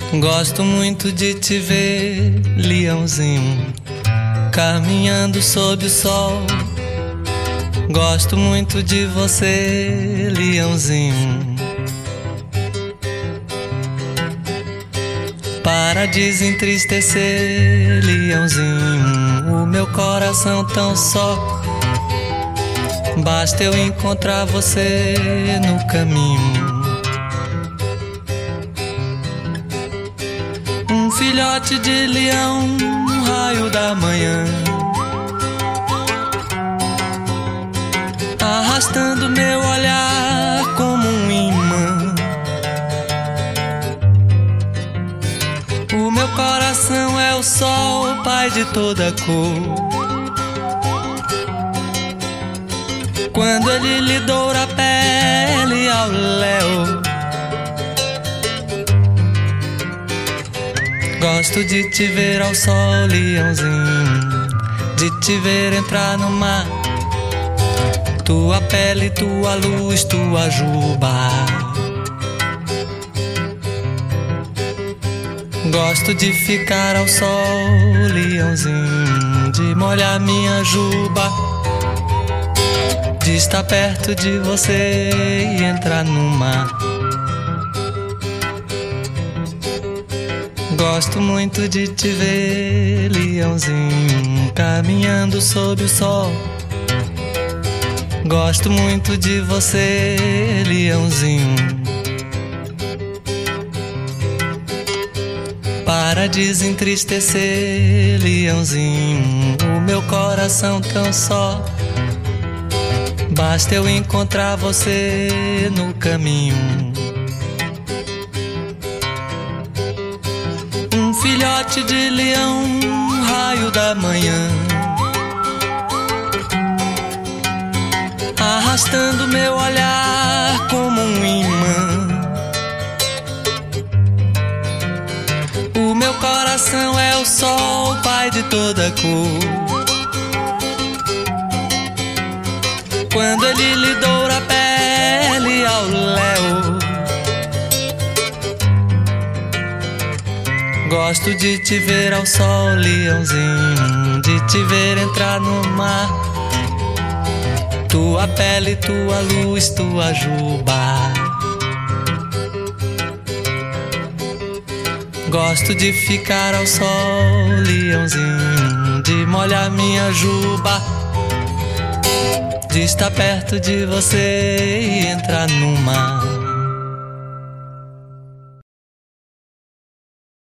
Gosto muito de te ver, leãozinho, caminhando sob o sol. Gosto muito de você, leãozinho. Para desentristecer, leãozinho, o meu coração tão só. Basta eu encontrar você no caminho. Um filhote de leão, um raio da manhã, arrastando meu olhar como um imã. O meu coração é o sol, pai de toda cor. Quando ele lhe doura a pele ao léu, gosto de te ver ao sol, leãozinho, de te ver entrar no mar. Tua pele, tua luz, tua juba. Gosto de ficar ao sol, leãozinho, de molhar minha juba, de estar perto de você e entrar no mar. Gosto muito de te ver, leãozinho, caminhando sob o sol. Gosto muito de você, leãozinho. Para desentristecer, leãozinho, o meu coração tão só. Basta eu encontrar você no caminho. Um filhote de leão, um raio da manhã, arrastando meu olhar como um imã. O meu coração é o sol, pai de toda cor. Quando ele lhe doura a pele ao léu, gosto de te ver ao sol, leãozinho, de te ver entrar no mar. Tua pele, tua luz, tua juba. Gosto de ficar ao sol, leãozinho, de molhar minha juba, de estar perto de você e entrar no mar.